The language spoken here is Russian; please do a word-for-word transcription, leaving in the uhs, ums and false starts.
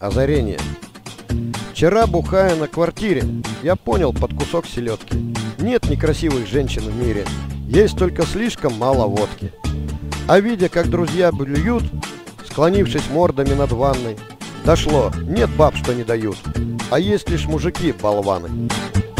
Озарение. Вчера, бухая на квартире, я понял под кусок селедки: нет некрасивых женщин в мире, есть только слишком мало водки. А видя, как друзья блюют, склонившись мордами над ванной, дошло: нет баб, что не дают, а есть лишь мужики-болваны.